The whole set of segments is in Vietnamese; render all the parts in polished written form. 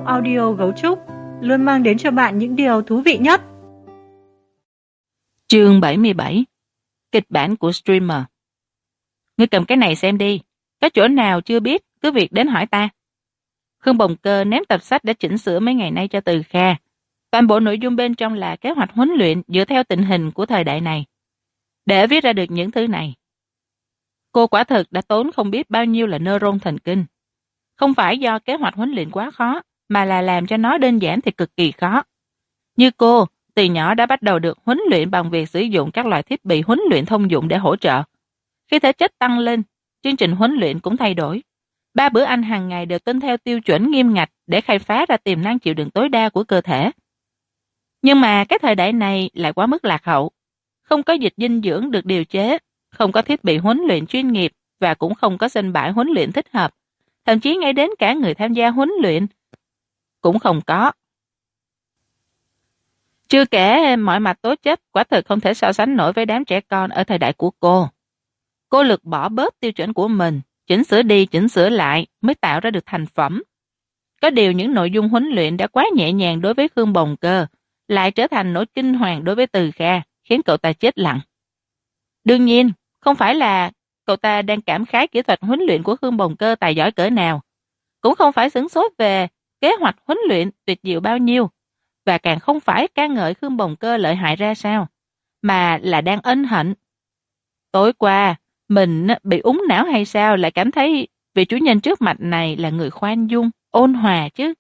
audio Gấu Trúc luôn mang đến cho bạn những điều thú vị nhất. Chương 77. Kịch bản của streamer. Ngươi cầm cái này xem đi, có chỗ nào chưa biết cứ việc đến hỏi ta. Khương Bồng Cơ ném tập sách đã chỉnh sửa mấy ngày nay cho Từ Kha. Toàn bộ nội dung bên trong là kế hoạch huấn luyện dựa theo tình hình của thời đại này. Để viết ra được những thứ này, cô quả thực đã tốn không biết bao nhiêu là neuron thần kinh. Không phải do kế hoạch huấn luyện quá khó, mà là làm cho nó đơn giản thì cực kỳ khó. Như cô, từ nhỏ đã bắt đầu được huấn luyện bằng việc sử dụng các loại thiết bị huấn luyện thông dụng để hỗ trợ. Khi thể chất tăng lên, chương trình huấn luyện cũng thay đổi. 3 bữa ăn hàng ngày đều tuân theo tiêu chuẩn nghiêm ngặt để khai phá ra tiềm năng chịu đựng tối đa của cơ thể. Nhưng mà cái thời đại này lại quá mức lạc hậu. Không có dịch dinh dưỡng được điều chế, không có thiết bị huấn luyện chuyên nghiệp và cũng không có sân bãi huấn luyện thích hợp. Thậm chí ngay đến cả người tham gia huấn luyện cũng không có. Chưa kể mọi mặt tố chất quả thực không thể so sánh nổi với đám trẻ con ở thời đại của cô. Cô lược bỏ bớt tiêu chuẩn của mình, chỉnh sửa đi chỉnh sửa lại mới tạo ra được thành phẩm. Có điều những nội dung huấn luyện đã quá nhẹ nhàng đối với Khương Bồng Cơ, lại trở thành nỗi kinh hoàng đối với Từ Kha, khiến cậu ta chết lặng. Đương nhiên, không phải là cậu ta đang cảm khái kỹ thuật huấn luyện của Khương Bồng Cơ tài giỏi cỡ nào, cũng không phải sửng sốt về kế hoạch huấn luyện tuyệt diệu bao nhiêu, và càng không phải ca ngợi Khương Bồng Cơ lợi hại ra sao, mà là đang ân hận. Tối qua, mình bị úng não hay sao lại cảm thấy vị chủ nhân trước mặt này là người khoan dung, ôn hòa chứ.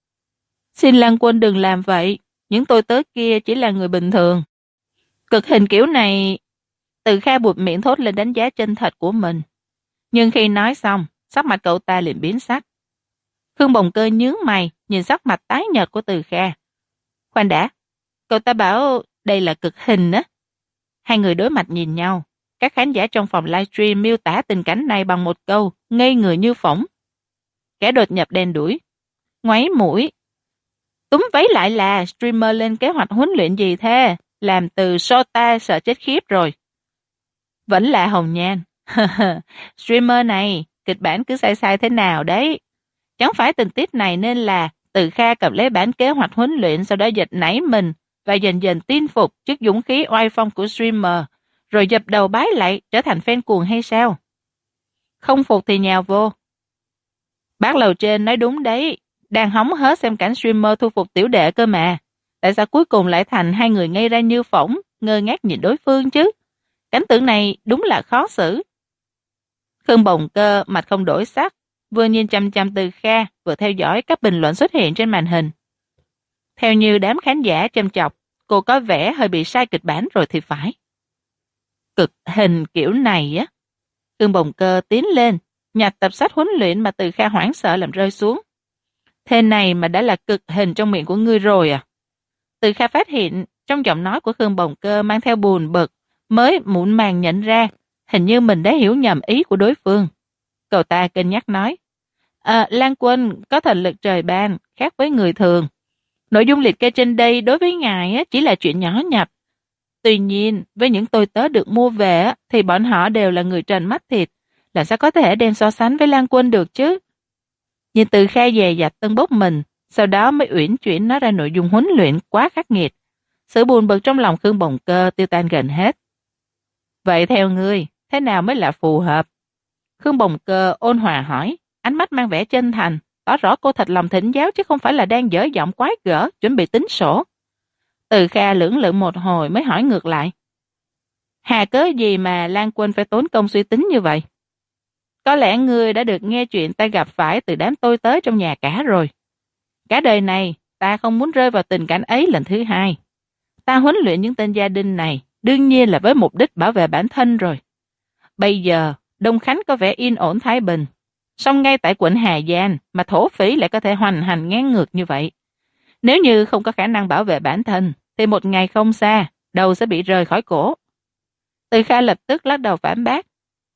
Xin Lan Quân đừng làm vậy, những tôi tớ kia chỉ là người bình thường. Cực hình kiểu này, Từ Kha buột miệng thốt lên đánh giá chân thật của mình. Nhưng khi nói xong, sắc mặt cậu ta liền biến sắc. Khương Bồng Cơ nhướng mày, nhìn sắc mặt tái nhợt của Từ Kha. Khoan đã, cậu ta bảo đây là cực hình á. Hai người đối mặt nhìn nhau. Các khán giả trong phòng livestream miêu tả tình cảnh này bằng một câu, ngây người như phỏng. Kẻ đột nhập đen đuổi, ngoáy mũi. Túm váy lại là streamer lên kế hoạch huấn luyện gì thế? Làm từ Sota sợ chết khiếp rồi. Vẫn là Hồng Nhan. Streamer này, kịch bản cứ sai sai thế nào đấy. Chẳng phải tình tiết này nên là Từ Kha cầm lấy bản kế hoạch huấn luyện sau đó giật nảy mình và dần dần tin phục trước dũng khí oai phong của streamer, rồi dập đầu bái lại trở thành fan cuồng hay sao? Không phục thì nhào vô. Bác lầu trên nói đúng đấy, đang hóng hớt xem cảnh streamer thu phục tiểu đệ cơ mà. Tại sao cuối cùng lại thành hai người ngây ra như phỏng, ngơ ngác nhìn đối phương chứ? Cảnh tượng này đúng là khó xử. Khương Bồng Cơ mặt không đổi sắc, vừa nhìn chăm chăm Từ Kha, vừa theo dõi các bình luận xuất hiện trên màn hình. Theo như đám khán giả châm chọc, cô có vẻ hơi bị sai kịch bản rồi thì phải. Cực hình kiểu này á. Khương Bồng Cơ tiến lên, nhặt tập sách huấn luyện mà Từ Kha hoảng sợ làm rơi xuống. Thế này mà đã là cực hình trong miệng của ngươi rồi à? Từ Kha phát hiện trong giọng nói của Khương Bồng Cơ mang theo buồn bực, mới muộn màng nhận ra, hình như mình đã hiểu nhầm ý của đối phương. Cậu ta cân nhắc nói, Lan Quân có thần lực trời ban, khác với người thường. Nội dung liệt kê trên đây đối với ngài chỉ là chuyện nhỏ nhặt. Tuy nhiên, với những tôi tớ được mua về thì bọn họ đều là người trần mắt thịt, làm sao có thể đem so sánh với Lan Quân được chứ? Nhìn Từ Kha dè dặt tân bốc mình, sau đó mới uyển chuyển nói ra nội dung huấn luyện quá khắc nghiệt. Sự buồn bực trong lòng Khương Bồng Cơ tiêu tan gần hết. Vậy theo ngươi, thế nào mới là phù hợp? Khương Bồng Cơ ôn hòa hỏi, ánh mắt mang vẻ chân thành, tỏ rõ cô thật lòng thỉnh giáo chứ không phải là đang dở giọng quái gở, chuẩn bị tính sổ. Từ Kha lưỡng lự một hồi mới hỏi ngược lại. Hà cớ gì mà Lan Quân phải tốn công suy tính như vậy? Có lẽ ngươi đã được nghe chuyện ta gặp phải từ đám tôi tớ trong nhà cả rồi. Cả đời này, ta không muốn rơi vào tình cảnh ấy lần thứ hai. Ta huấn luyện những tên gia đình này, đương nhiên là với mục đích bảo vệ bản thân rồi. Bây giờ, Đông Khánh có vẻ yên ổn thái bình. Song ngay tại quận Hà Giang mà thổ phỉ lại có thể hoành hành ngang ngược như vậy. Nếu như không có khả năng bảo vệ bản thân, thì một ngày không xa, đầu sẽ bị rời khỏi cổ. Từ Kha lập tức lắc đầu phản bác.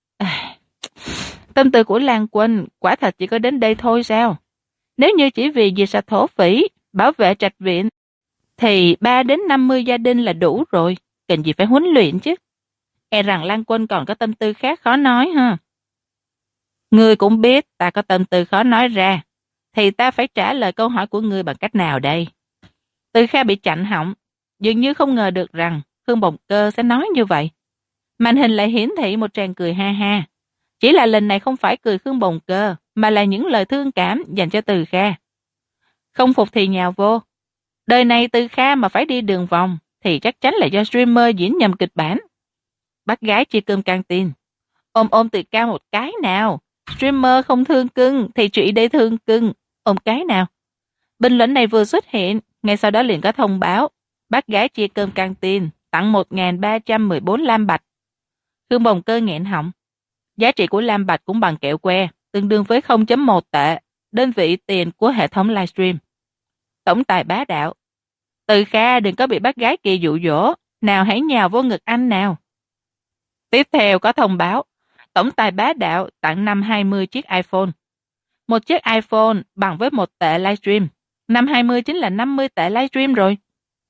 Tâm tư của Lan Quân quả thật chỉ có đến đây thôi sao? Nếu như chỉ vì diệt sạch thổ phỉ, bảo vệ trạch viện, thì 3 đến 50 gia đình là đủ rồi, cần gì phải huấn luyện chứ. E rằng Lan Quân còn có tâm tư khác khó nói ha. Ngươi cũng biết ta có tâm tư khó nói ra, thì ta phải trả lời câu hỏi của ngươi bằng cách nào đây? Từ Kha bị chặn họng, dường như không ngờ được rằng Khương Bồng Cơ sẽ nói như vậy. Màn hình lại hiển thị một tràng cười ha ha. Chỉ là lần này không phải cười Khương Bồng Cơ, mà là những lời thương cảm dành cho Từ Kha. Không phục thì nhào vô. Đời này Từ Kha mà phải đi đường vòng thì chắc chắn là do streamer diễn nhầm kịch bản. Bác gái chia cơm căng tin. Ôm ôm Từ Kha một cái nào. Streamer không thương cưng thì chị đây thương cưng. Ôm cái nào. Bình luận này vừa xuất hiện, ngay sau đó liền có thông báo. Bác gái chia cơm căng tin, tặng 1.314 lam bạch. Khương Bồng Cơ nghẹn họng. Giá trị của lam bạch cũng bằng kẹo que, tương đương với 0.1 tệ, đơn vị tiền của hệ thống livestream. Tổng tài bá đạo. Từ Kha đừng có bị bác gái kia dụ dỗ, nào hãy nhào vô ngực anh nào. Tiếp theo có thông báo, tổng tài bá đạo tặng 520 chiếc iPhone. Một chiếc iPhone bằng với 1 tệ livestream. 520 chính là 50 tệ livestream rồi.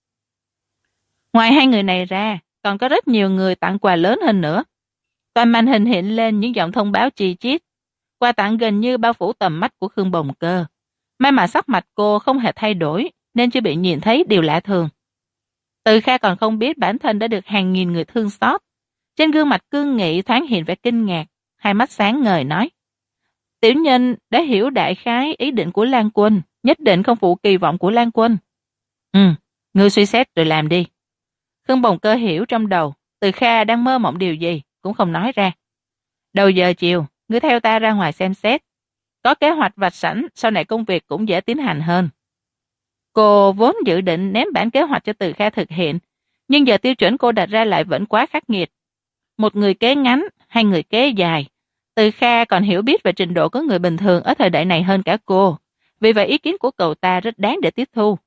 Ngoài hai người này ra, còn có rất nhiều người tặng quà lớn hơn nữa. Toàn màn hình hiện lên những dòng thông báo chi chít. Quà tặng gần như bao phủ tầm mắt của Khương Bồng Cơ. May mà sắc mặt cô không hề thay đổi, nên chưa bị nhìn thấy điều lạ thường. Từ Kha còn không biết bản thân đã được hàng nghìn người thương xót. Trên gương mặt cương nghị thoáng hiện vẻ kinh ngạc, hai mắt sáng ngời nói. Tiểu nhân đã hiểu đại khái ý định của Lan Quân, nhất định không phụ kỳ vọng của Lan Quân. Ngươi suy xét rồi làm đi. Khương Bồng Cơ hiểu trong đầu, Từ Kha đang mơ mộng điều gì, cũng không nói ra. Đầu giờ chiều, ngươi theo ta ra ngoài xem xét. Có kế hoạch vạch sẵn, sau này công việc cũng dễ tiến hành hơn. Cô vốn dự định ném bản kế hoạch cho Từ Kha thực hiện, nhưng giờ tiêu chuẩn cô đặt ra lại vẫn quá khắc nghiệt. Một người kế ngắn, hai người kế dài. Từ Kha còn hiểu biết về trình độ của người bình thường ở thời đại này hơn cả cô. Vì vậy ý kiến của cậu ta rất đáng để tiếp thu.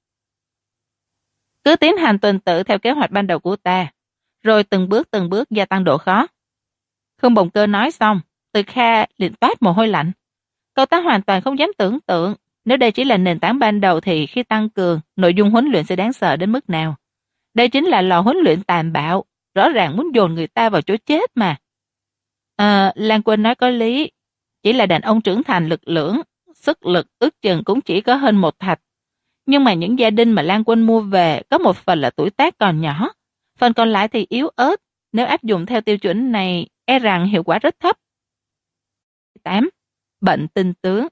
Cứ tiến hành tuần tự theo kế hoạch ban đầu của ta, rồi từng bước gia tăng độ khó. Khương Bồng Cơ nói xong, Từ Kha liền toát mồ hôi lạnh. Cậu ta hoàn toàn không dám tưởng tượng, nếu đây chỉ là nền tảng ban đầu thì khi tăng cường, nội dung huấn luyện sẽ đáng sợ đến mức nào. Đây chính là lò huấn luyện tàn bạo, rõ ràng muốn dồn người ta vào chỗ chết mà. Lan Quân nói có lý, chỉ là đàn ông trưởng thành lực lưỡng, sức lực ước chừng cũng chỉ có hơn 1 thạch. Nhưng mà những gia đình mà Lan Quân mua về có một phần là tuổi tác còn nhỏ, phần còn lại thì yếu ớt. Nếu áp dụng theo tiêu chuẩn này, e rằng hiệu quả rất thấp. 8. Bệnh tinh tướng.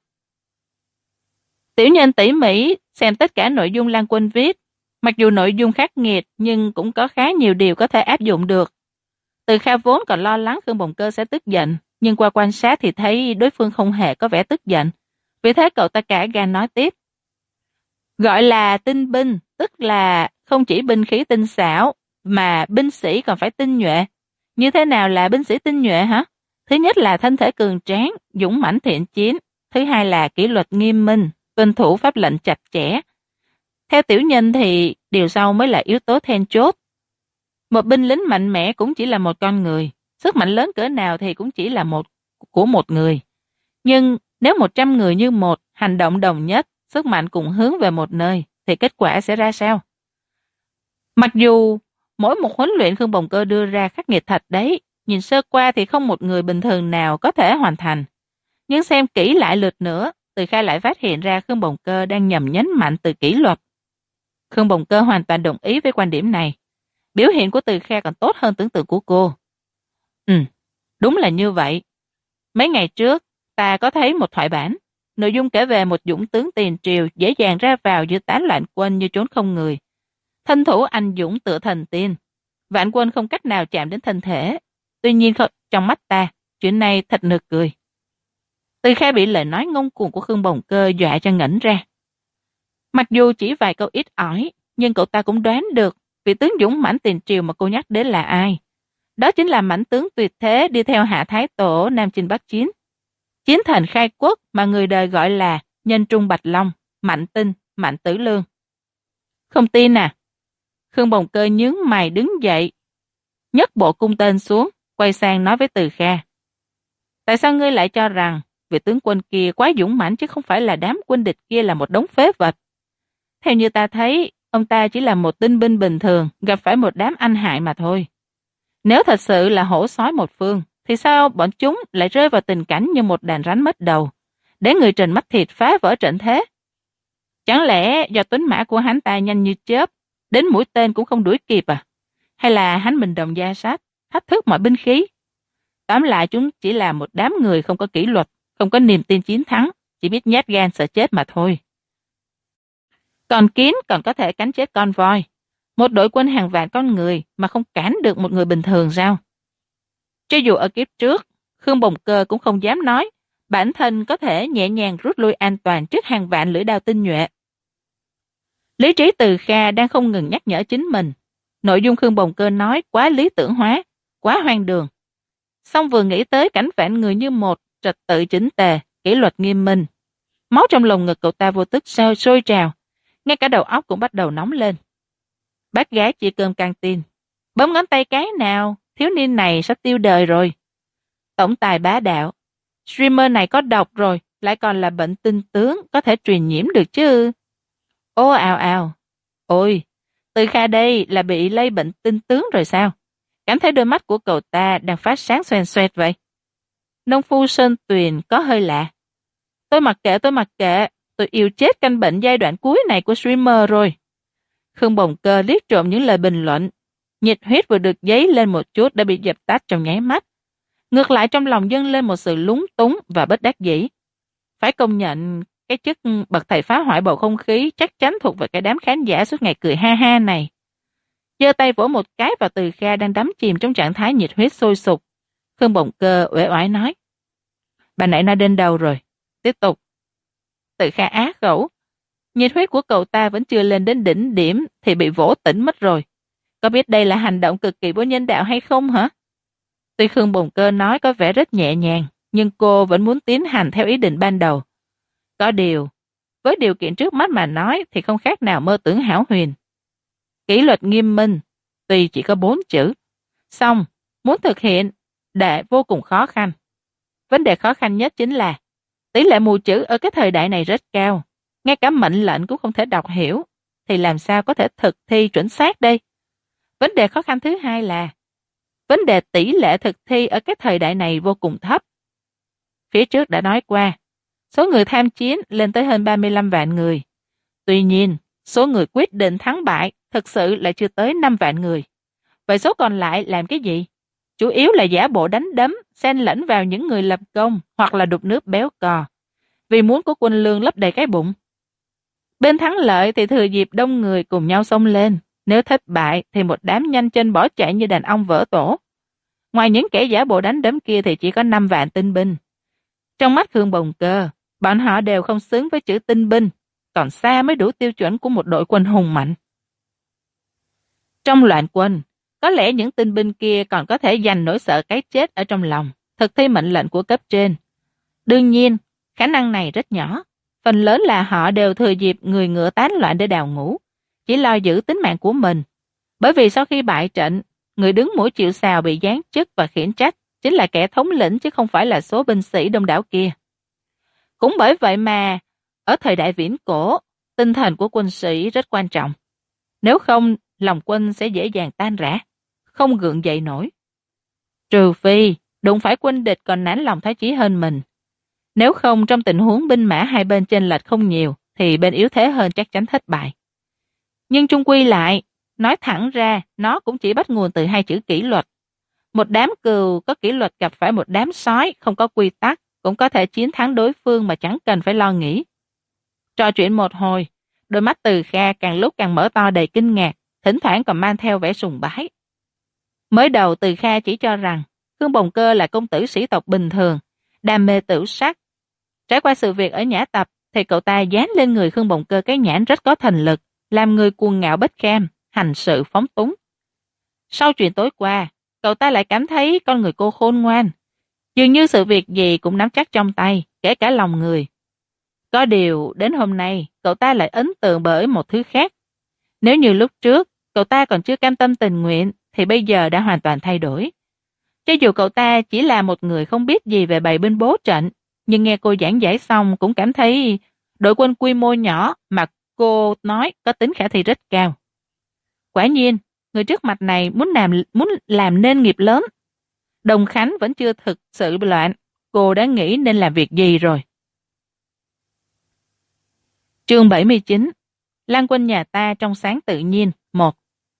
Tiểu nhân tỉ mỉ xem tất cả nội dung Lan Quân viết. Mặc dù nội dung khắc nghiệt nhưng cũng có khá nhiều điều có thể áp dụng được. Từ Kha vốn còn lo lắng Khương Bồng Cơ sẽ tức giận, nhưng qua quan sát thì thấy đối phương không hề có vẻ tức giận. Vì thế cậu ta cả gan nói tiếp. Gọi là tinh binh, tức là không chỉ binh khí tinh xảo, mà binh sĩ còn phải tinh nhuệ. Như thế nào là binh sĩ tinh nhuệ hả? Thứ nhất là thân thể cường tráng, dũng mãnh thiện chiến. Thứ hai là kỷ luật nghiêm minh, tuân thủ pháp lệnh chặt chẽ. Theo tiểu nhân thì điều sau mới là yếu tố then chốt. Một binh lính mạnh mẽ cũng chỉ là một con người. Sức mạnh lớn cỡ nào thì cũng chỉ là một người. Nhưng nếu 100 người như một, hành động đồng nhất, sức mạnh cùng hướng về một nơi, thì kết quả sẽ ra sao? Mặc dù mỗi một huấn luyện Khương Bồng Cơ đưa ra khắc nghiệt thật đấy, nhìn sơ qua thì không một người bình thường nào có thể hoàn thành. Nhưng xem kỹ lại lượt nữa, Từ Kha lại phát hiện ra Khương Bồng Cơ đang nhầm nhấn mạnh từ kỷ luật. Khương Bồng Cơ hoàn toàn đồng ý với quan điểm này. Biểu hiện của Từ Kha còn tốt hơn tưởng tượng của cô. Đúng là như vậy. Mấy ngày trước, ta có thấy một thoại bản. Nội dung kể về một dũng tướng tiền triều dễ dàng ra vào giữa tán loạn quân như trốn không người. Thân thủ anh dũng tựa thần tiên. Vạn quân không cách nào chạm đến thân thể. Tuy nhiên trong mắt ta, chuyện này thật nực cười. Từ Kha bị lời nói ngông cuồng của Khương Bồng Cơ dọa cho ngẩn ra. Mặc dù chỉ vài câu ít ỏi, nhưng cậu ta cũng đoán được vị tướng dũng mãnh tiền triều mà cô nhắc đến là ai. Đó chính là mãnh tướng tuyệt thế đi theo Hạ Thái Tổ Nam Chinh Bắc Chiến. Chiến thần khai quốc mà người đời gọi là Nhân Trung Bạch Long, Mạnh Tinh, Mạnh Tử Lương. Không tin à? Khương Bồng Cơ nhướng mày đứng dậy, nhấc bộ cung tên xuống, quay sang nói với Từ Kha. Tại sao ngươi lại cho rằng vị tướng quân kia quá dũng mãnh chứ không phải là đám quân địch kia là một đống phế vật? Theo như ta thấy, ông ta chỉ là một tinh binh bình thường, gặp phải một đám anh hại mà thôi. Nếu thật sự là hổ sói một phương, thì sao bọn chúng lại rơi vào tình cảnh như một đàn rắn mất đầu, để người Trình mắt thịt phá vỡ trận thế? Chẳng lẽ do tuấn mã của hắn ta nhanh như chớp, đến mũi tên cũng không đuổi kịp à? Hay là hắn bình đồng gia sát, thách thức mọi binh khí? Tóm lại chúng chỉ là một đám người không có kỷ luật, không có niềm tin chiến thắng, chỉ biết nhát gan sợ chết mà thôi. Còn kiến còn có thể cắn chết con voi. Một đội quân hàng vạn con người mà không cản được một người bình thường sao? Cho dù ở kiếp trước, Khương Bồng Cơ cũng không dám nói bản thân có thể nhẹ nhàng rút lui an toàn trước hàng vạn lưỡi đao tinh nhuệ. Lý trí Từ Kha đang không ngừng nhắc nhở chính mình. Nội dung Khương Bồng Cơ nói quá lý tưởng hóa, quá hoang đường. Xong vừa nghĩ tới cảnh vạn người như một, trật tự chỉnh tề, kỷ luật nghiêm minh. Máu trong lồng ngực cậu ta vô tức sôi trào, ngay cả đầu óc cũng bắt đầu nóng lên. Bác gái chia cơm căng tin. Bấm ngón tay cái nào, thiếu niên này sắp tiêu đời rồi. Tổng tài bá đạo. Streamer này có độc rồi, lại còn là bệnh tinh tướng, có thể truyền nhiễm được chứ. Ô ào ào. Ôi, Từ Kha đây là bị lây bệnh tinh tướng rồi sao? Cảm thấy đôi mắt của cậu ta đang phát sáng xoèn xoẹt vậy. Nông phu Sơn Tuyền có hơi lạ. Tôi mặc kệ, tôi yêu chết căn bệnh giai đoạn cuối này của streamer rồi. Khương Bồng Cơ liếc trộm những lời bình luận. Nhiệt huyết vừa được dấy lên một chút đã bị dập tắt trong nháy mắt. Ngược lại trong lòng dâng lên một sự lúng túng và bất đắc dĩ. Phải công nhận cái chức bậc thầy phá hoại bầu không khí chắc chắn thuộc về cái đám khán giả suốt ngày cười ha ha này. Giơ tay vỗ một cái vào Từ Kha đang đắm chìm trong trạng thái nhiệt huyết sôi sục. Khương Bồng Cơ uể oải nói. Bà nãy nói đến đâu rồi? Tiếp tục. Từ Kha á khẩu. Nhiệt huyết của cậu ta vẫn chưa lên đến đỉnh điểm thì bị vỗ tỉnh mất rồi. Có biết đây là hành động cực kỳ vô nhân đạo hay không hả? Tuy Khương Bồng Cơ nói có vẻ rất nhẹ nhàng, nhưng cô vẫn muốn tiến hành theo ý định ban đầu. Có điều, với điều kiện trước mắt mà nói thì không khác nào mơ tưởng hão huyền. Kỷ luật nghiêm minh, tuy chỉ có 4 chữ. Xong, muốn thực hiện, để vô cùng khó khăn. Vấn đề khó khăn nhất chính là tỷ lệ mù chữ ở cái thời đại này rất cao. Ngay cả mệnh lệnh cũng không thể đọc hiểu, thì làm sao có thể thực thi chuẩn xác đây? Vấn đề khó khăn thứ hai là vấn đề tỷ lệ thực thi ở cái thời đại này vô cùng thấp. Phía trước đã nói qua, số người tham chiến lên tới hơn 35 vạn người. Tuy nhiên, số người quyết định thắng bại thực sự lại chưa tới 5 vạn người. Vậy số còn lại làm cái gì? Chủ yếu là giả bộ đánh đấm, xen lẫn vào những người lập công hoặc là đục nước béo cò, vì muốn có quân lương lấp đầy cái bụng. Bên thắng lợi thì thừa dịp đông người cùng nhau xông lên. Nếu thất bại thì một đám nhanh chân bỏ chạy như đàn ong vỡ tổ. Ngoài những kẻ giả bộ đánh đấm kia thì chỉ có 5 vạn tinh binh. Trong mắt Khương Bồng Cơ, bọn họ đều không xứng với chữ tinh binh, còn xa mới đủ tiêu chuẩn của một đội quân hùng mạnh. Trong loạn quân, có lẽ những tinh binh kia còn có thể dành nỗi sợ cái chết ở trong lòng, thực thi mệnh lệnh của cấp trên. Đương nhiên, khả năng này rất nhỏ. Phần lớn là họ đều thừa dịp người ngựa tán loạn để đào ngũ, chỉ lo giữ tính mạng của mình. Bởi vì sau khi bại trận, người đứng mũi chịu sào bị giáng chức và khiển trách chính là kẻ thống lĩnh chứ không phải là số binh sĩ đông đảo kia. Cũng bởi vậy mà, ở thời đại viễn cổ, tinh thần của quân sĩ rất quan trọng. Nếu không, lòng quân sẽ dễ dàng tan rã, không gượng dậy nổi. Trừ phi, đụng phải quân địch còn nản lòng thái chí hơn mình. Nếu không, trong tình huống binh mã hai bên chênh lệch không nhiều, thì bên yếu thế hơn chắc chắn thất bại. Nhưng chung quy lại, nói thẳng ra, nó cũng chỉ bắt nguồn từ hai chữ kỷ luật. Một đám cừu có kỷ luật gặp phải một đám sói không có quy tắc, cũng có thể chiến thắng đối phương mà chẳng cần phải lo nghĩ. Trò chuyện một hồi, đôi mắt Từ Kha càng lúc càng mở to đầy kinh ngạc, thỉnh thoảng còn mang theo vẻ sùng bái. Mới đầu Từ Kha chỉ cho rằng Khương Bồng Cơ là công tử sĩ tộc bình thường, đam mê tửu sắc. Trải qua sự việc ở Nhã Tập thì cậu ta dán lên người Khương Bồng Cơ cái nhãn rất có thành lực, làm người cuồng ngạo bất kham, hành sự phóng túng. Sau chuyện tối qua, cậu ta lại cảm thấy con người cô khôn ngoan, dường như sự việc gì cũng nắm chắc trong tay, kể cả lòng người. Có điều, đến hôm nay, cậu ta lại ấn tượng bởi một thứ khác. Nếu như lúc trước, cậu ta còn chưa cam tâm tình nguyện, thì bây giờ đã hoàn toàn thay đổi. Cho dù cậu ta chỉ là một người không biết gì về bày binh bố trận, nhưng nghe cô giảng giải xong cũng cảm thấy đội quân quy mô nhỏ mà cô nói có tính khả thi rất cao. Quả nhiên, người trước mặt này muốn làm nên nghiệp lớn. Đồng Khánh vẫn chưa thực sự loạn, cô đã nghĩ nên làm việc gì rồi. Chương 79. Lan Quân nhà ta trong sáng tự nhiên 1.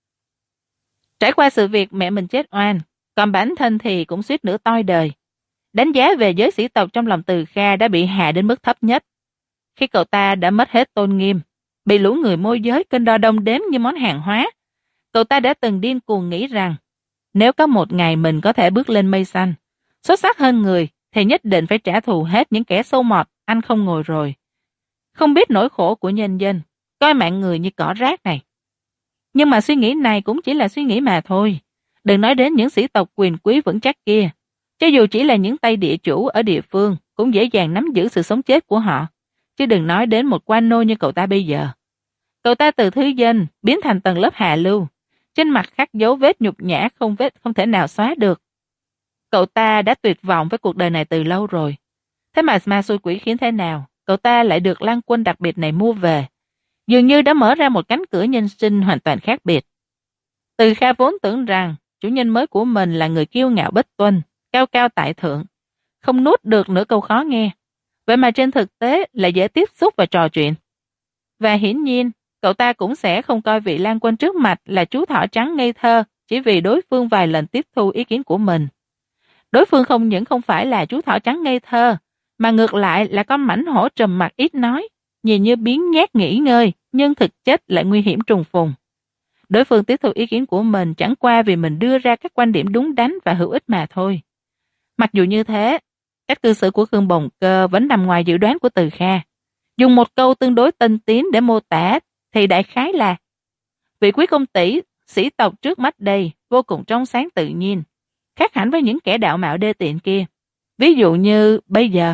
Trải qua sự việc mẹ mình chết oan, còn bản thân thì cũng suýt nữa toi đời. Đánh giá về giới sĩ tộc trong lòng Từ Kha đã bị hạ đến mức thấp nhất. Khi cậu ta đã mất hết tôn nghiêm, bị lũ người môi giới cân đo đong đếm như món hàng hóa, cậu ta đã từng điên cuồng nghĩ rằng nếu có một ngày mình có thể bước lên mây xanh, xuất sắc hơn người, thì nhất định phải trả thù hết những kẻ sâu mọt ăn không ngồi rồi, không biết nỗi khổ của nhân dân, coi mạng người như cỏ rác này. Nhưng mà suy nghĩ này cũng chỉ là suy nghĩ mà thôi. Đừng nói đến những sĩ tộc quyền quý vững chắc kia. Cho dù chỉ là những tay địa chủ ở địa phương cũng dễ dàng nắm giữ sự sống chết của họ. Chứ đừng nói đến một quan nô như cậu ta bây giờ. Cậu ta từ thứ dân biến thành tầng lớp hạ lưu. Trên mặt khắc dấu vết nhục nhã không thể nào xóa được. Cậu ta đã tuyệt vọng với cuộc đời này từ lâu rồi. Thế mà ma xui quỷ khiến thế nào, cậu ta lại được Lan Quân đặc biệt này mua về. Dường như đã mở ra một cánh cửa nhân sinh hoàn toàn khác biệt. Từ Kha vốn tưởng rằng chủ nhân mới của mình là người kiêu ngạo bất tuân, cao cao tại thượng, không nuốt được nửa câu khó nghe. Vậy mà trên thực tế là dễ tiếp xúc và trò chuyện. Và hiển nhiên, cậu ta cũng sẽ không coi vị Lan Quân trước mặt là chú thỏ trắng ngây thơ chỉ vì đối phương vài lần tiếp thu ý kiến của mình. Đối phương không những không phải là chú thỏ trắng ngây thơ, mà ngược lại là con mảnh hổ trầm mặc ít nói, nhìn như biếng nhác nghỉ ngơi, nhưng thực chất lại nguy hiểm trùng phùng. Đối phương tiếp thu ý kiến của mình chẳng qua vì mình đưa ra các quan điểm đúng đắn và hữu ích mà thôi. Mặc dù như thế, cách cư xử của Khương Bồng Cơ vẫn nằm ngoài dự đoán của Từ Kha. Dùng một câu tương đối tinh tiến để mô tả thì đại khái là: vị quý công tỷ, sĩ tộc trước mắt đây vô cùng trong sáng tự nhiên, khác hẳn với những kẻ đạo mạo đê tiện kia. Ví dụ như bây giờ.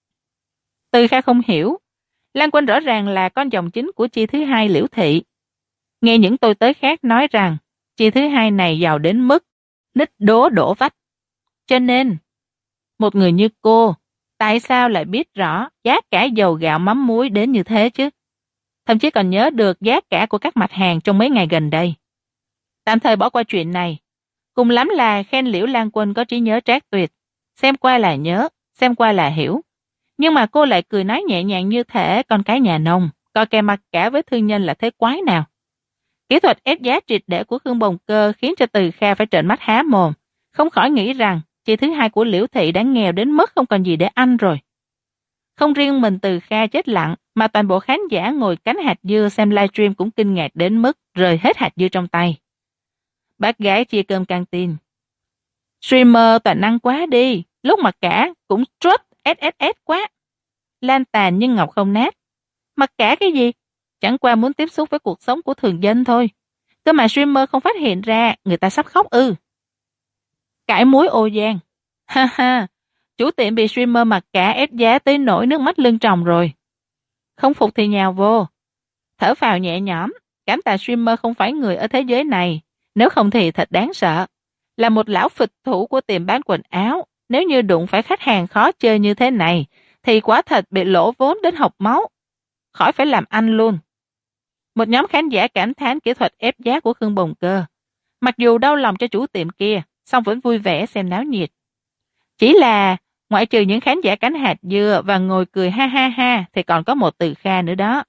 Từ Kha không hiểu. Lan Quân rõ ràng là con dòng chính của chi thứ hai Liễu Thị. Nghe những tôi tới khác nói rằng chi thứ hai này giàu đến mức nít đố đổ vách. Cho nên, một người như cô, tại sao lại biết rõ giá cả dầu gạo mắm muối đến như thế chứ? Thậm chí còn nhớ được giá cả của các mặt hàng trong mấy ngày gần đây. Tạm thời bỏ qua chuyện này. Cùng lắm là khen Liễu Lan Quân có trí nhớ trác tuyệt. Xem qua là nhớ, xem qua là hiểu. Nhưng mà cô lại cười nói nhẹ nhàng như thể con cái nhà nông, coi kè mặt cả với thương nhân là thế quái nào. Kỹ thuật ép giá triệt để của Khương Bồng Cơ khiến cho Từ Kha phải trợn mắt há mồm, không khỏi nghĩ rằng chị thứ hai của Liễu Thị đã nghèo đến mức không còn gì để ăn rồi. Không riêng mình Từ Kha chết lặng, mà toàn bộ khán giả ngồi cánh hạt dưa xem livestream cũng kinh ngạc đến mức rời hết hạt dưa trong tay. Bác gái chia cơm căng tin. Streamer toàn năng quá đi, lúc mà cả cũng trust SSS quá. Lan tàn nhưng ngọc không nát. Mặc cả cái gì? Chẳng qua muốn tiếp xúc với cuộc sống của thường dân thôi. Cơ mà streamer không phát hiện ra, người ta sắp khóc ư. Cải muối ô giang. Ha ha, chủ tiệm bị streamer mặc cả ép giá tới nỗi nước mắt lưng tròng rồi. Không phục thì nhào vô. Thở phào nhẹ nhõm, cảm tạ streamer không phải người ở thế giới này. Nếu không thì thật đáng sợ. Là một lão phịch thủ của tiệm bán quần áo, nếu như đụng phải khách hàng khó chơi như thế này, thì quả thật bị lỗ vốn đến hộc máu. Khỏi phải làm anh luôn. Một nhóm khán giả cảm thán kỹ thuật ép giá của Khương Bồng Cơ. Mặc dù đau lòng cho chủ tiệm kia, song vẫn vui vẻ xem náo nhiệt. Chỉ là, ngoại trừ những khán giả cánh hạt dưa và ngồi cười ha ha ha, thì còn có một Từ Kha nữa đó.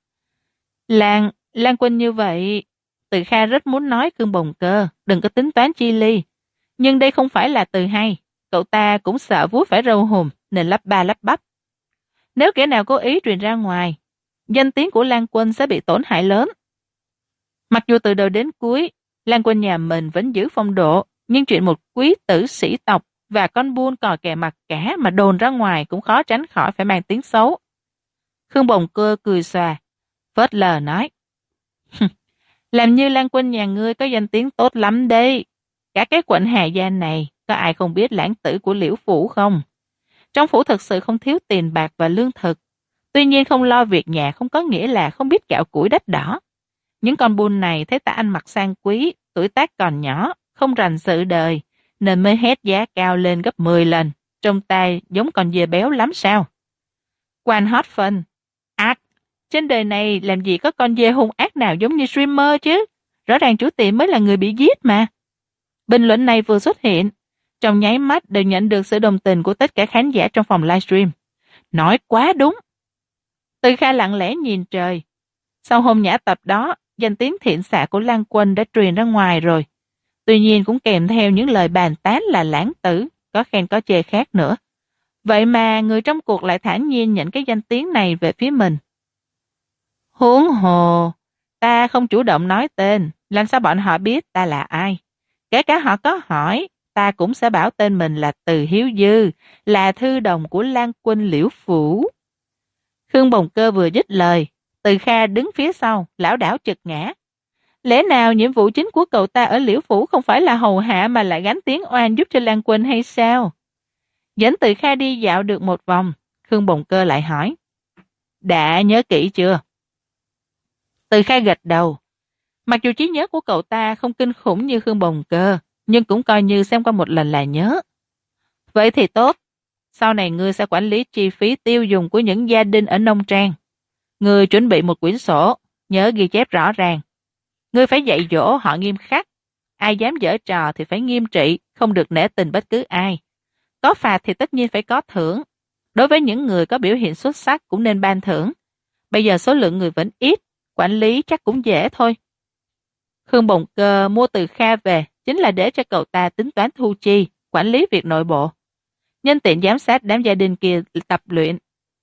Lan Quân như vậy, Từ Kha rất muốn nói Khương Bồng Cơ, đừng có tính toán chi ly. Nhưng đây không phải là từ hay, cậu ta cũng sợ vuốt phải râu hùm, nên lắp ba lắp bắp. Nếu kẻ nào cố ý truyền ra ngoài, danh tiếng của Lan Quân sẽ bị tổn hại lớn. Mặc dù từ đầu đến cuối, Lan Quân nhà mình vẫn giữ phong độ, nhưng chuyện một quý tử sĩ tộc và con buôn cò kè mặt cả mà đồn ra ngoài cũng khó tránh khỏi phải mang tiếng xấu. Khương Bồng Cơ cười xòa, phớt lờ nói. Làm như Lan Quân nhà ngươi có danh tiếng tốt lắm đấy. Cả cái quận Hà Gia này, có ai không biết lãng tử của Liễu Phủ không? Trong phủ thực sự không thiếu tiền bạc và lương thực. Tuy nhiên không lo việc nhà không có nghĩa là không biết gạo củi đất đỏ. Những con buôn này thấy ta ăn mặc sang quý, tuổi tác còn nhỏ, không rành sự đời, nên mới hét giá cao lên gấp 10 lần. Trong tay giống con dê béo lắm sao? Quan hot phân. Ác! Trên đời này làm gì có con dê hung ác nào giống như streamer chứ? Rõ ràng chủ tiệm mới là người bị giết mà. Bình luận này vừa xuất hiện, trong nháy mắt đều nhận được sự đồng tình của tất cả khán giả trong phòng livestream. Nói quá đúng. Từ Kha lặng lẽ nhìn trời, Sau hôm nhã tập đó, danh tiếng thiện xạ của Lan Quân đã truyền ra ngoài rồi. Tuy nhiên cũng kèm theo những lời bàn tán là lãng tử, có khen có chê khác nữa. Vậy mà người trong cuộc lại thản nhiên nhận cái danh tiếng này về phía mình. Huống hồ, ta không chủ động nói tên, làm sao bọn họ biết ta là ai? Kể cả họ có hỏi, ta cũng sẽ bảo tên mình là Từ Hiếu Dư, là thư đồng của Lan Quân Liễu Phủ. Khương Bồng Cơ vừa dứt lời, Từ Kha đứng phía sau, lảo đảo chực ngã. Lẽ nào nhiệm vụ chính của cậu ta ở Liễu Phủ không phải là hầu hạ mà lại gánh tiếng oan giúp cho Lan Quân hay sao? Dẫn Từ Kha đi dạo được một vòng, Khương Bồng Cơ lại hỏi. Đã nhớ kỹ chưa? Từ Kha gật đầu. Mặc dù trí nhớ của cậu ta không kinh khủng như Khương Bồng Cơ, nhưng cũng coi như xem qua một lần là nhớ. Vậy thì tốt. Sau này ngươi sẽ quản lý chi phí tiêu dùng của những gia đình ở nông trang. Ngươi chuẩn bị một quyển sổ, nhớ ghi chép rõ ràng. Ngươi phải dạy dỗ họ nghiêm khắc. Ai dám giở trò thì phải nghiêm trị, không được nể tình bất cứ ai. Có phạt thì tất nhiên phải có thưởng. Đối với những người có biểu hiện xuất sắc cũng nên ban thưởng. Bây giờ số lượng người vẫn ít, quản lý chắc cũng dễ thôi. Khương Bồng Cơ mua Từ Kha về chính là để cho cậu ta tính toán thu chi, quản lý việc nội bộ. Nhân tiện giám sát đám gia đình kia tập luyện.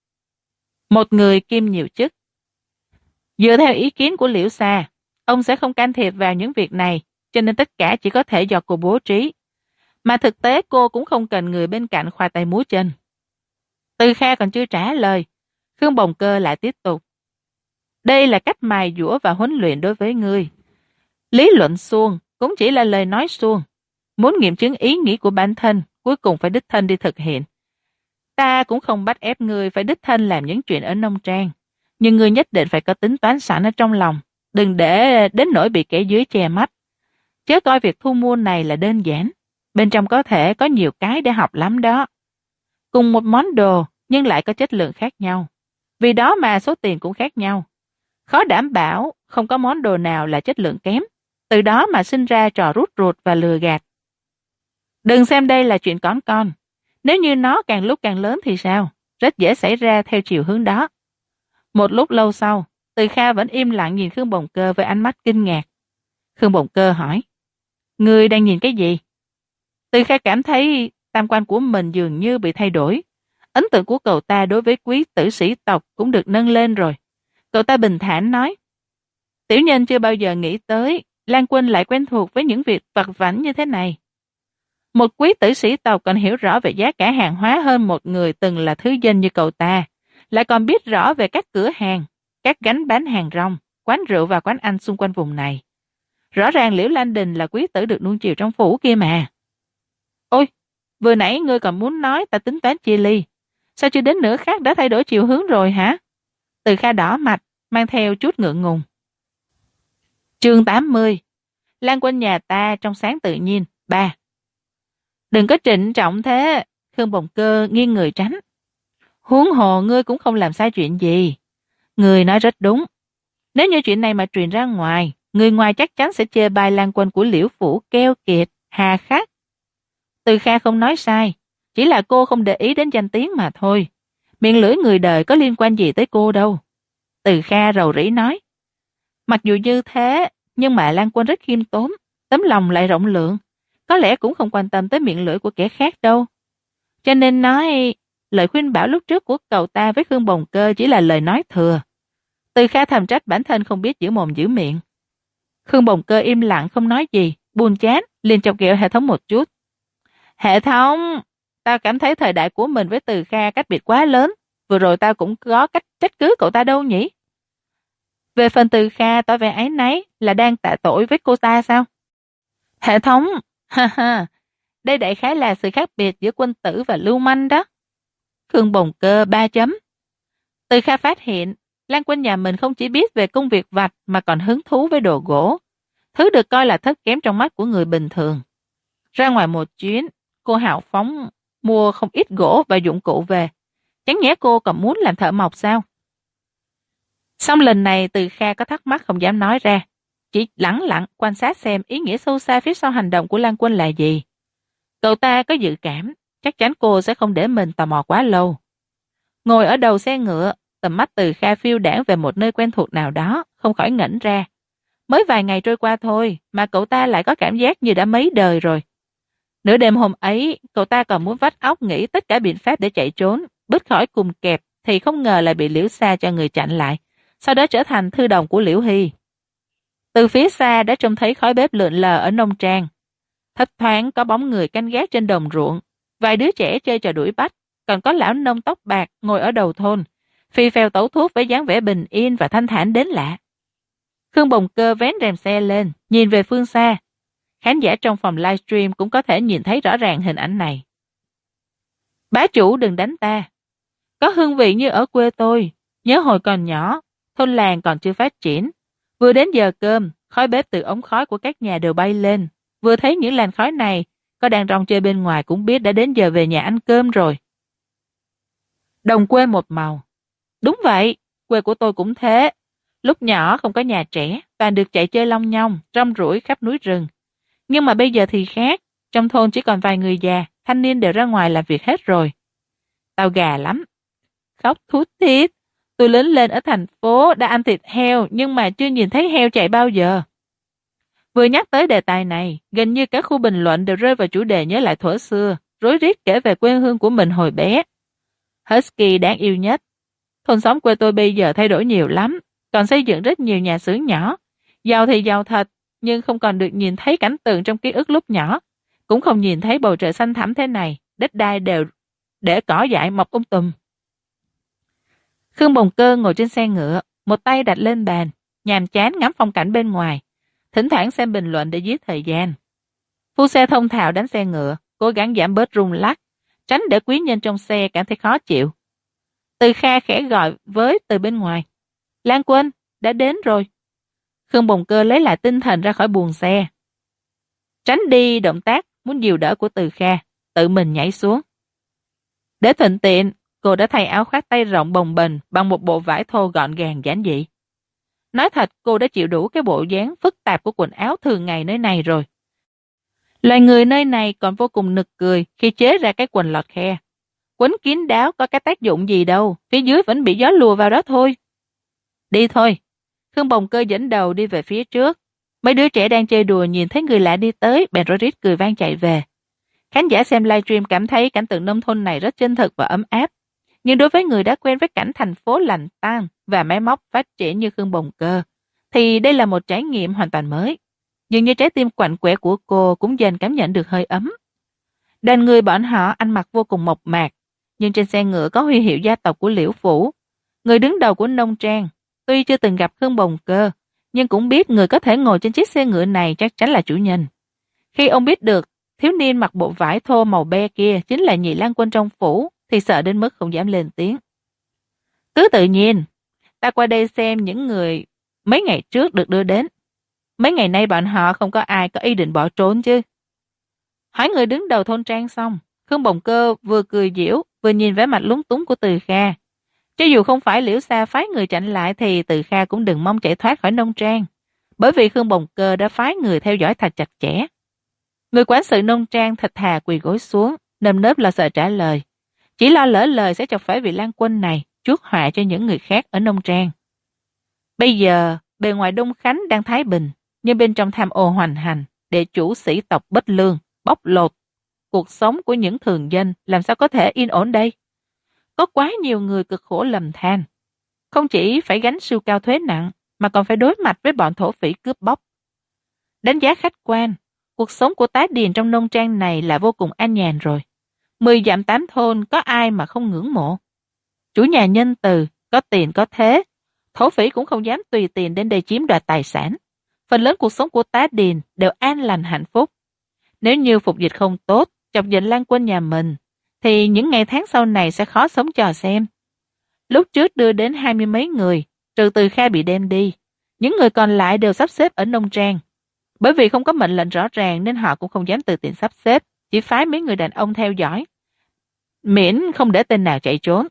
Một người kiêm nhiều chức. Dựa theo ý kiến của Liễu Sa, ông sẽ không can thiệp vào những việc này, cho nên tất cả chỉ có thể do cô bố trí. Mà thực tế cô cũng không cần người bên cạnh khoa tay múa chân. Từ Kha còn chưa trả lời, Khương Bồng Cơ lại tiếp tục. Đây là cách mài dũa và huấn luyện đối với ngươi. Lý luận suông cũng chỉ là lời nói suông. Muốn nghiệm chứng ý nghĩ của bản thân, cuối cùng phải đích thân đi thực hiện. Ta cũng không bắt ép ngươi phải đích thân làm những chuyện ở nông trang, nhưng ngươi nhất định phải có tính toán sẵn ở trong lòng, đừng để đến nỗi bị kẻ dưới che mắt. Chớ coi việc thu mua này là đơn giản, bên trong có thể có nhiều cái để học lắm đó. Cùng một món đồ nhưng lại có chất lượng khác nhau, vì đó mà số tiền cũng khác nhau. Khó đảm bảo không có món đồ nào là chất lượng kém, từ đó mà sinh ra trò rút ruột và lừa gạt. Đừng xem đây là chuyện con. Nếu như nó càng lúc càng lớn thì sao? Rất dễ xảy ra theo chiều hướng đó. Một lúc lâu sau, Từ Kha vẫn im lặng nhìn Khương Bồng Cơ với ánh mắt kinh ngạc. Khương Bồng Cơ hỏi, ngươi đang nhìn cái gì? Từ Kha cảm thấy tam quan của mình dường như bị thay đổi. Ấn tượng của cậu ta đối với quý tử sĩ tộc cũng được nâng lên rồi. Cậu ta bình thản nói, tiểu nhân chưa bao giờ nghĩ tới Lan Quân lại quen thuộc với những việc vặt vãnh như thế này. Một quý tử sĩ tộc còn hiểu rõ về giá cả hàng hóa hơn một người từng là thứ dân như cậu ta, lại còn biết rõ về các cửa hàng, các gánh bán hàng rong, quán rượu và quán ăn xung quanh vùng này. Rõ ràng Liễu Lan Đình là quý tử được nuông chiều trong phủ kia mà. Ôi, vừa nãy ngươi còn muốn nói ta tính toán chia ly, sao chưa đến nửa khác đã thay đổi chiều hướng rồi hả? Từ Kha đỏ mặt, mang theo chút ngượng ngùng. Chương 80. Lan Quân nhà ta trong sáng tự nhiên. 3. Đừng có trịnh trọng thế, Khương Bồng Cơ nghiêng người tránh. Huống hồ ngươi cũng không làm sai chuyện gì. Ngươi nói rất đúng. Nếu như chuyện này mà truyền ra ngoài, người ngoài chắc chắn sẽ chê bai Lan Quân của Liễu Phủ keo kiệt, hà khắc. Từ Kha không nói sai, chỉ là cô không để ý đến danh tiếng mà thôi. Miệng lưỡi người đời có liên quan gì tới cô đâu. Từ Kha rầu rĩ nói. Mặc dù như thế, nhưng mà Lan Quân rất khiêm tốn, tấm lòng lại rộng lượng, có lẽ cũng không quan tâm tới miệng lưỡi của kẻ khác đâu. Cho nên nói, lời khuyên bảo lúc trước của cậu ta với Khương Bồng Cơ chỉ là lời nói thừa. Từ Kha thầm trách bản thân không biết giữ mồm giữ miệng. Khương Bồng Cơ im lặng không nói gì, buồn chán, liền chọc ghẹo hệ thống một chút. Hệ thống, tao cảm thấy thời đại của mình với Từ Kha cách biệt quá lớn, vừa rồi tao cũng có cách trách cứ cậu ta đâu nhỉ? Về phần Từ Kha tỏ vẻ áy náy là đang tạ tội với cô ta sao? Hệ thống, ha ha, đây đại khái là sự khác biệt giữa quân tử và lưu manh đó. Khương Bồng Cơ 3 chấm. Từ Kha phát hiện, Lan Quân nhà mình không chỉ biết về công việc vặt mà còn hứng thú với đồ gỗ, thứ được coi là thấp kém trong mắt của người bình thường. Ra ngoài một chuyến, cô hào phóng mua không ít gỗ và dụng cụ về. Chẳng nhẽ cô còn muốn làm thợ mộc sao? Xong lần này Từ Kha có thắc mắc không dám nói ra, chỉ lẳng lặng quan sát xem ý nghĩa sâu xa phía sau hành động của Lan Quân là gì. Cậu ta có dự cảm, chắc chắn cô sẽ không để mình tò mò quá lâu. Ngồi ở đầu xe ngựa, Tầm mắt Từ Kha phiêu đãng về một nơi quen thuộc nào đó, không khỏi ngẩn ra. Mới vài ngày trôi qua thôi mà cậu ta lại có cảm giác như đã mấy đời rồi. Nửa đêm hôm ấy, cậu ta còn muốn vắt óc nghĩ tất cả biện pháp để chạy trốn, bứt khỏi cùng kẹp, thì không ngờ lại bị Liễu Sa cho người chặn lại, sau đó trở thành thư đồng của Liễu Hy. Từ phía xa đã trông thấy khói bếp lượn lờ ở nông trang. Thấp thoáng có bóng người canh gác trên đồng ruộng, vài đứa trẻ chơi trò đuổi bắt, còn có lão nông tóc bạc ngồi ở đầu thôn, phi phèo tẩu thuốc với dáng vẻ bình yên và thanh thản đến lạ. Khương Bồng Cơ vén rèm xe lên, nhìn về phương xa. Khán giả trong phòng livestream cũng có thể nhìn thấy rõ ràng hình ảnh này. Bá chủ đừng đánh ta. Có hương vị như ở quê tôi, nhớ hồi còn nhỏ, thôn làng còn chưa phát triển. Vừa đến giờ cơm, khói bếp từ ống khói của các nhà đều bay lên. Vừa thấy những làn khói này, có đàn rong chơi bên ngoài cũng biết đã đến giờ về nhà ăn cơm rồi. Đồng quê một màu. Đúng vậy, quê của tôi cũng thế. Lúc nhỏ không có nhà trẻ, toàn được chạy chơi long nhong, rong ruổi khắp núi rừng. Nhưng mà bây giờ thì khác, trong thôn chỉ còn vài người già, thanh niên đều ra ngoài làm việc hết rồi. Tao gà lắm. Khóc thút thít. Tôi lớn lên ở thành phố đã ăn thịt heo nhưng mà chưa nhìn thấy heo chạy bao giờ. Vừa nhắc tới đề tài này, gần như cả khu bình luận đều rơi vào chủ đề nhớ lại thuở xưa, rối rít kể về quê hương của mình hồi bé. Husky đáng yêu nhất. Thôn xóm quê tôi bây giờ thay đổi nhiều lắm, còn xây dựng rất nhiều nhà xưởng nhỏ. Giàu thì giàu thật, nhưng không còn được nhìn thấy cảnh tượng trong ký ức lúc nhỏ. Cũng không nhìn thấy bầu trời xanh thẳm thế này, đất đai đều để cỏ dại mọc tùm. Khương Bồng Cơ ngồi trên xe ngựa, một tay đặt lên bàn, nhàm chán ngắm phong cảnh bên ngoài, thỉnh thoảng xem bình luận để giết thời gian. Phu xe thông thạo đánh xe ngựa, cố gắng giảm bớt rung lắc, tránh để quý nhân trong xe cảm thấy khó chịu. Từ Kha khẽ gọi với từ bên ngoài. Lan Quân, đã đến rồi. Khương Bồng Cơ lấy lại tinh thần ra khỏi buồng xe. Tránh đi động tác muốn dìu đỡ của Từ Kha, tự mình nhảy xuống. Để thuận tiện, cô đã thay áo khoác tay rộng bồng bềnh bằng một bộ vải thô gọn gàng giản dị. Nói thật, cô đã chịu đủ cái bộ dáng phức tạp của quần áo thường ngày nơi này rồi. Loài người nơi này còn vô cùng nực cười khi chế ra cái quần lọt khe. Quấn kín đáo có cái tác dụng gì đâu, phía dưới vẫn bị gió lùa vào đó thôi. Đi thôi. Khương Bồng Cơ dẫn đầu đi về phía trước. Mấy đứa trẻ đang chơi đùa nhìn thấy người lạ đi tới, bèn rối rít cười vang chạy về. Khán giả xem livestream cảm thấy cảnh tượng nông thôn này rất chân thực và ấm áp. Nhưng đối với người đã quen với cảnh thành phố lạnh tanh và máy móc phát triển như Khương Bồng Cơ, thì đây là một trải nghiệm hoàn toàn mới. Dường như trái tim quạnh quẻ của cô cũng dần cảm nhận được hơi ấm. Đoàn người bọn họ ăn mặc vô cùng mộc mạc, nhưng trên xe ngựa có huy hiệu gia tộc của Liễu Phủ. Người đứng đầu của nông trang, tuy chưa từng gặp Khương Bồng Cơ, nhưng cũng biết người có thể ngồi trên chiếc xe ngựa này chắc chắn là chủ nhân. Khi ông biết được thiếu niên mặc bộ vải thô màu be kia chính là Nhị Lang Quân trong phủ, thì sợ đến mức không dám lên tiếng. Cứ tự nhiên, ta qua đây xem những người mấy ngày trước được đưa đến. Mấy ngày nay bọn họ không có ai có ý định bỏ trốn chứ. Hỏi người đứng đầu thôn trang xong, Khương Bồng Cơ vừa cười giễu, vừa nhìn vẻ mặt lúng túng của Từ Kha. Cho dù không phải Liễu Sa phái người chặn lại thì Từ Kha cũng đừng mong chạy thoát khỏi nông trang, bởi vì Khương Bồng Cơ đã phái người theo dõi thật chặt chẽ. Người quản sự nông trang thật thà quỳ gối xuống, nơm nớp lo sợ trả lời. Chỉ lo lỡ lời sẽ chọc phải vị Lang Quân này, chuốc họa cho những người khác ở nông trang. Bây giờ, bề ngoài Đông Khánh đang thái bình, nhưng bên trong tham ô hoành hành, để chủ sĩ tộc bất lương, bóc lột. Cuộc sống của những thường dân làm sao có thể yên ổn đây? Có quá nhiều người cực khổ lầm than. Không chỉ phải gánh siêu cao thuế nặng, mà còn phải đối mặt với bọn thổ phỉ cướp bóc. Đánh giá khách quan, cuộc sống của tá điền trong nông trang này là vô cùng an nhàn rồi. 10 dặm 8 thôn có ai mà không ngưỡng mộ. Chủ nhà nhân từ, có tiền có thế. Thổ phỉ cũng không dám tùy tiền đến đây chiếm đoạt tài sản. Phần lớn cuộc sống của tá điền đều an lành hạnh phúc. Nếu như phục dịch không tốt, chọc giận Lang Quân nhà mình, thì những ngày tháng sau này sẽ khó sống cho xem. Lúc trước đưa đến 20 mấy người, trừ Từ Kha bị đem đi. Những người còn lại đều sắp xếp ở nông trang. Bởi vì không có mệnh lệnh rõ ràng nên họ cũng không dám tự tiện sắp xếp, chỉ phái mấy người đàn ông theo dõi. Miễn không để tên nào chạy trốn.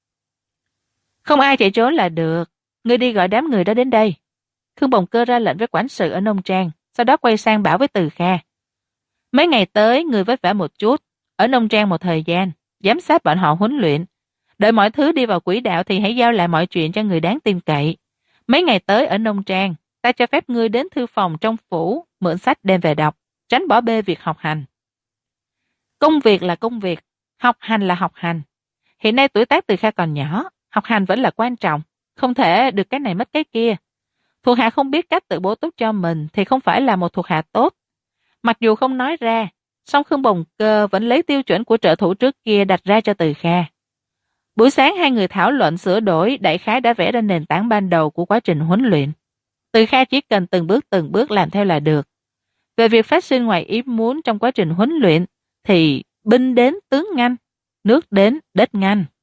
Không ai chạy trốn là được. Ngươi đi gọi đám người đó đến đây. Khương Bồng Cơ ra lệnh với quản sự ở nông trang, sau đó quay sang bảo với Từ Kha. Mấy ngày tới, người vất vả một chút, ở nông trang một thời gian, giám sát bọn họ huấn luyện. Đợi mọi thứ đi vào quỹ đạo thì hãy giao lại mọi chuyện cho người đáng tin cậy. Mấy ngày tới ở nông trang, ta cho phép ngươi đến thư phòng trong phủ, mượn sách đem về đọc, tránh bỏ bê việc học hành. Công việc là công việc, học hành là học hành. Hiện nay tuổi tác Từ Kha còn nhỏ, học hành vẫn là quan trọng, không thể được cái này mất cái kia. Thuộc hạ không biết cách tự bổ túc cho mình thì không phải là một thuộc hạ tốt. Mặc dù không nói ra, song Khương Bồng Cơ vẫn lấy tiêu chuẩn của trợ thủ trước kia đặt ra cho Từ Kha. Buổi sáng hai người thảo luận sửa đổi, đại khái đã vẽ ra nền tảng ban đầu của quá trình huấn luyện. Từ Kha chỉ cần từng bước làm theo là được. Về việc phát sinh ngoài ý muốn trong quá trình huấn luyện thì binh đến tướng ngăn, nước đến đất ngăn.